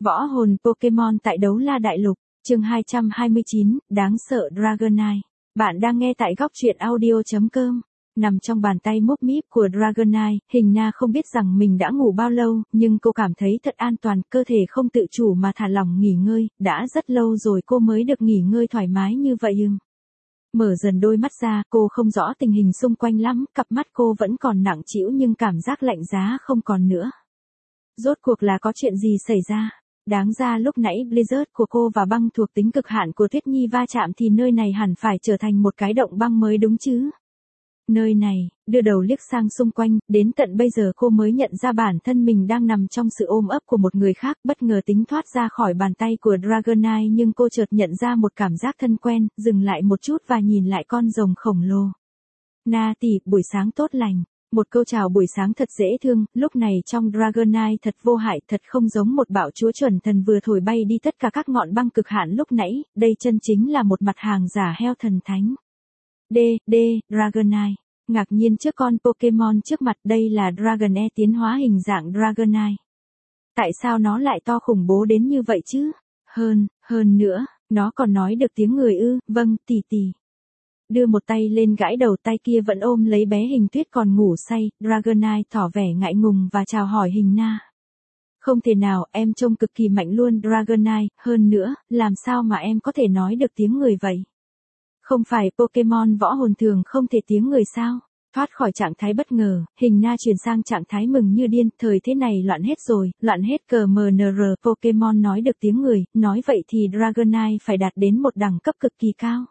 Võ hồn Pokemon tại Đấu La Đại Lục, chương 229, đáng sợ Dragonite. Bạn đang nghe tại góc truyện audio.com. Nằm trong bàn tay múp míp của Dragonite, Hình Na không biết rằng mình đã ngủ bao lâu, nhưng cô cảm thấy thật an toàn, cơ thể không tự chủ mà thả lỏng nghỉ ngơi, đã rất lâu rồi cô mới được nghỉ ngơi thoải mái như vậy. Mở dần đôi mắt ra, cô không rõ tình hình xung quanh lắm, cặp mắt cô vẫn còn nặng trĩu nhưng cảm giác lạnh giá không còn nữa. Rốt cuộc là có chuyện gì xảy ra? Đáng ra lúc nãy Blizzard của cô và băng thuộc tính cực hạn của Tuyết Nhi va chạm thì nơi này hẳn phải trở thành một cái động băng mới đúng chứ? Nơi này, đưa đầu liếc sang xung quanh, đến tận bây giờ cô mới nhận ra bản thân mình đang nằm trong sự ôm ấp của một người khác, bất ngờ tính thoát ra khỏi bàn tay của Dragonite nhưng cô chợt nhận ra một cảm giác thân quen, dừng lại một chút và nhìn lại con rồng khổng lồ. Na tỷ, buổi sáng tốt lành. Một câu chào buổi sáng thật dễ thương, lúc này trong Dragonite thật vô hại, thật không giống một bạo chúa chuẩn thần vừa thổi bay đi tất cả các ngọn băng cực hạn lúc nãy, đây chân chính là một mặt hàng giả heo thần thánh. Dragonite. Ngạc nhiên trước con Pokemon trước mặt, đây là Dragonite tiến hóa hình dạng Dragonite. Tại sao nó lại to khủng bố đến như vậy chứ? Hơn nữa, nó còn nói được tiếng người ư? Vâng, tỷ tỷ. Đưa một tay lên gãi đầu, tay kia vẫn ôm lấy bé Hình Tuyết còn ngủ say, Dragonite tỏ vẻ ngại ngùng và chào hỏi Hình Na. Không thể nào, em trông cực kỳ mạnh luôn Dragonite, hơn nữa, làm sao mà em có thể nói được tiếng người vậy? Không phải Pokemon võ hồn thường không thể tiếng người sao? Thoát khỏi trạng thái bất ngờ, Hình Na chuyển sang trạng thái mừng như điên, thời thế này loạn hết rồi, loạn hết CMNR, Pokemon nói được tiếng người, nói vậy thì Dragonite phải đạt đến một đẳng cấp cực kỳ cao.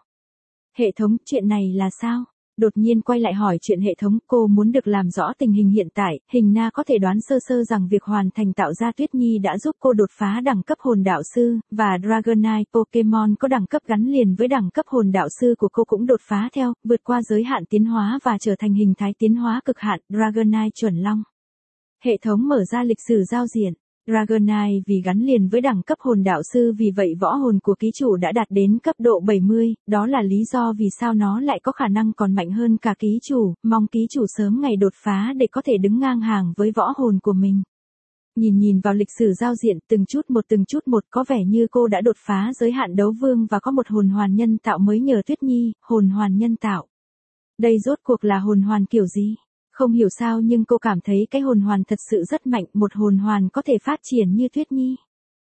Hệ thống, chuyện này là sao? Đột nhiên quay lại hỏi chuyện hệ thống, cô muốn được làm rõ tình hình hiện tại, Hình Na có thể đoán sơ sơ rằng việc hoàn thành tạo ra Tuyết Nhi đã giúp cô đột phá đẳng cấp hồn đạo sư, và Dragonite Pokemon có đẳng cấp gắn liền với đẳng cấp hồn đạo sư của cô cũng đột phá theo, vượt qua giới hạn tiến hóa và trở thành hình thái tiến hóa cực hạn, Dragonite chuẩn long. Hệ thống mở ra lịch sử giao diện. Dragonite vì gắn liền với đẳng cấp hồn đạo sư, vì vậy võ hồn của ký chủ đã đạt đến cấp độ 70, đó là lý do vì sao nó lại có khả năng còn mạnh hơn cả ký chủ, mong ký chủ sớm ngày đột phá để có thể đứng ngang hàng với võ hồn của mình. Nhìn vào lịch sử giao diện từng chút một có vẻ như cô đã đột phá giới hạn đấu vương và có một hồn hoàn nhân tạo mới nhờ Tuyết Nhi, hồn hoàn nhân tạo. Đây rốt cuộc là hồn hoàn kiểu gì? Không hiểu sao nhưng cô cảm thấy cái hồn hoàn thật sự rất mạnh, một hồn hoàn có thể phát triển như Tuyết Nhi.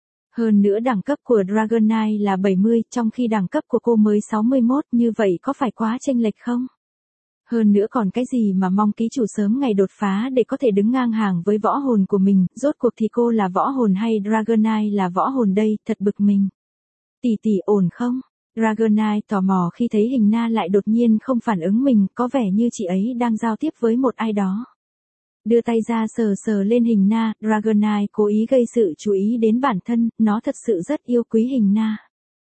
Hơn nữa đẳng cấp của Dragonite là 70, trong khi đẳng cấp của cô mới 61, như vậy có phải quá chênh lệch không? Hơn nữa còn cái gì mà mong ký chủ sớm ngày đột phá để có thể đứng ngang hàng với võ hồn của mình, rốt cuộc thì cô là võ hồn hay Dragonite là võ hồn đây, thật bực mình. Tỷ ổn không? Dragonite tò mò khi thấy Hình Na lại đột nhiên không phản ứng mình, có vẻ như chị ấy đang giao tiếp với một ai đó. Đưa tay ra sờ lên Hình Na, Dragonite cố ý gây sự chú ý đến bản thân, nó thật sự rất yêu quý Hình Na.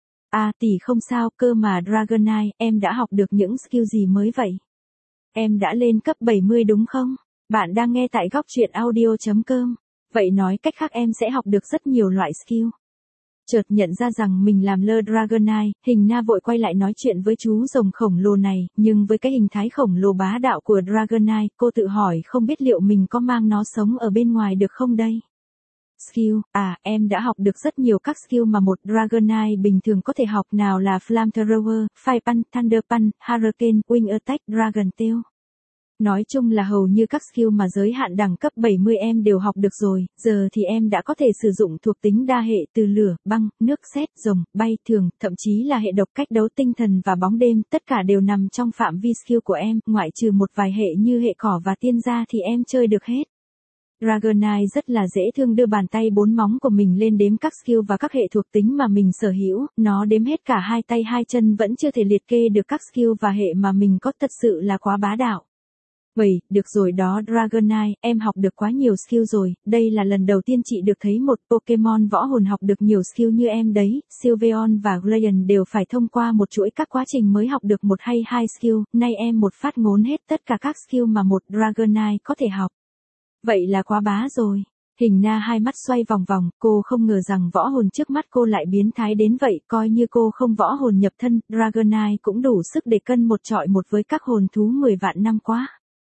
À tỷ không sao, cơ mà Dragonite, em đã học được những skill gì mới vậy? Em đã lên cấp 70 đúng không? Bạn đang nghe tại góc truyện audio.com. Vậy nói cách khác em sẽ học được rất nhiều loại skill. Chợt nhận ra rằng mình làm lơ Dragonite, Hình Na vội quay lại nói chuyện với chú rồng khổng lồ này, nhưng với cái hình thái khổng lồ bá đạo của Dragonite, cô tự hỏi không biết liệu mình có mang nó sống ở bên ngoài được không đây? Skill, em đã học được rất nhiều các skill mà một Dragonite bình thường có thể học, nào là Flamethrower, Fire Punch, Thunder Punch, Hurricane, Wing Attack, Dragon Tail. Nói chung là hầu như các skill mà giới hạn đẳng cấp 70 em đều học được rồi, giờ thì em đã có thể sử dụng thuộc tính đa hệ từ lửa, băng, nước, sét, rồng, bay, thường, thậm chí là hệ độc, cách đấu tinh thần và bóng đêm, tất cả đều nằm trong phạm vi skill của em, ngoại trừ một vài hệ như hệ cỏ và tiên gia thì em chơi được hết. Dragonite rất là dễ thương, đưa bàn tay 4 móng của mình lên đếm các skill và các hệ thuộc tính mà mình sở hữu, nó đếm hết cả 2 tay 2 chân vẫn chưa thể liệt kê được các skill và hệ mà mình có, thật sự là quá bá đạo. Vậy, được rồi đó Dragonite, em học được quá nhiều skill rồi, đây là lần đầu tiên chị được thấy một Pokemon võ hồn học được nhiều skill như em đấy, Sylveon và Glaceon đều phải thông qua một chuỗi các quá trình mới học được một hay hai skill, nay em một phát ngốn hết tất cả các skill mà một Dragonite có thể học. Vậy là quá bá rồi. Hình Na hai mắt xoay vòng vòng, cô không ngờ rằng võ hồn trước mắt cô lại biến thái đến vậy, coi như cô không võ hồn nhập thân, Dragonite cũng đủ sức để cân một chọi một với các hồn thú 10 vạn năm quá.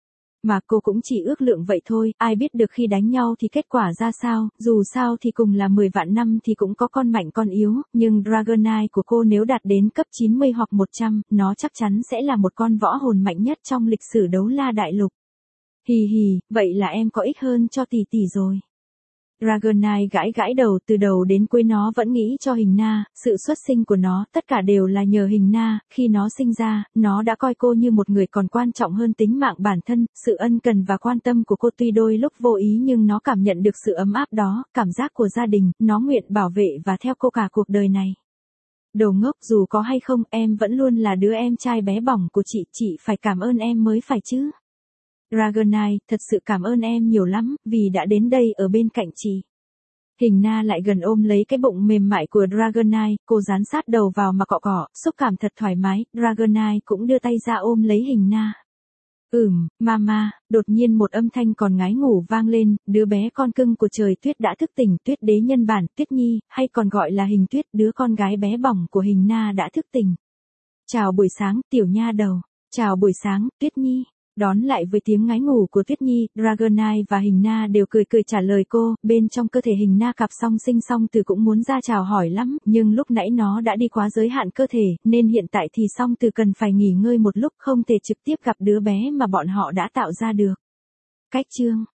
mà cô cũng chỉ ước lượng vậy thôi, ai biết được khi đánh nhau thì kết quả ra sao, dù sao thì cùng là 10 vạn năm thì cũng có con mạnh con yếu, nhưng Dragonite của cô nếu đạt đến cấp 90 hoặc 100, nó chắc chắn sẽ là một con võ hồn mạnh nhất trong lịch sử đấu la đại lục. Hì hì, vậy là em có ích hơn cho tỷ tỷ rồi. Dragonite gãi gãi đầu, từ đầu đến cuối nó vẫn nghĩ cho Hình Na, sự xuất sinh của nó, tất cả đều là nhờ Hình Na, khi nó sinh ra, nó đã coi cô như một người còn quan trọng hơn tính mạng bản thân, sự ân cần và quan tâm của cô tuy đôi lúc vô ý nhưng nó cảm nhận được sự ấm áp đó, cảm giác của gia đình, nó nguyện bảo vệ và theo cô cả cuộc đời này. Đồ ngốc, dù có hay không, em vẫn luôn là đứa em trai bé bỏng của chị phải cảm ơn em mới phải chứ. Dragonite, thật sự cảm ơn em nhiều lắm, vì đã đến đây ở bên cạnh chị. Hình Na lại gần ôm lấy cái bụng mềm mại của Dragonite, cô dán sát đầu vào mà cọ cọ, xúc cảm thật thoải mái, Dragonite cũng đưa tay ra ôm lấy Hình Na. Mama, đột nhiên một âm thanh còn ngái ngủ vang lên, đứa bé con cưng của trời tuyết đã thức tỉnh, Tuyết đế nhân bản, Tuyết Nhi, hay còn gọi là Hình Tuyết, đứa con gái bé bỏng của Hình Na đã thức tỉnh. Chào buổi sáng, tiểu nha đầu. Chào buổi sáng, Tuyết Nhi. Đón lại với tiếng ngái ngủ của Tuyết Nhi, Dragonite và Hình Na đều cười cười trả lời cô, bên trong cơ thể Hình Na cặp song sinh song từ cũng muốn ra chào hỏi lắm, nhưng lúc nãy nó đã đi quá giới hạn cơ thể, nên hiện tại thì song từ cần phải nghỉ ngơi một lúc, không thể trực tiếp gặp đứa bé mà bọn họ đã tạo ra được. Cách chương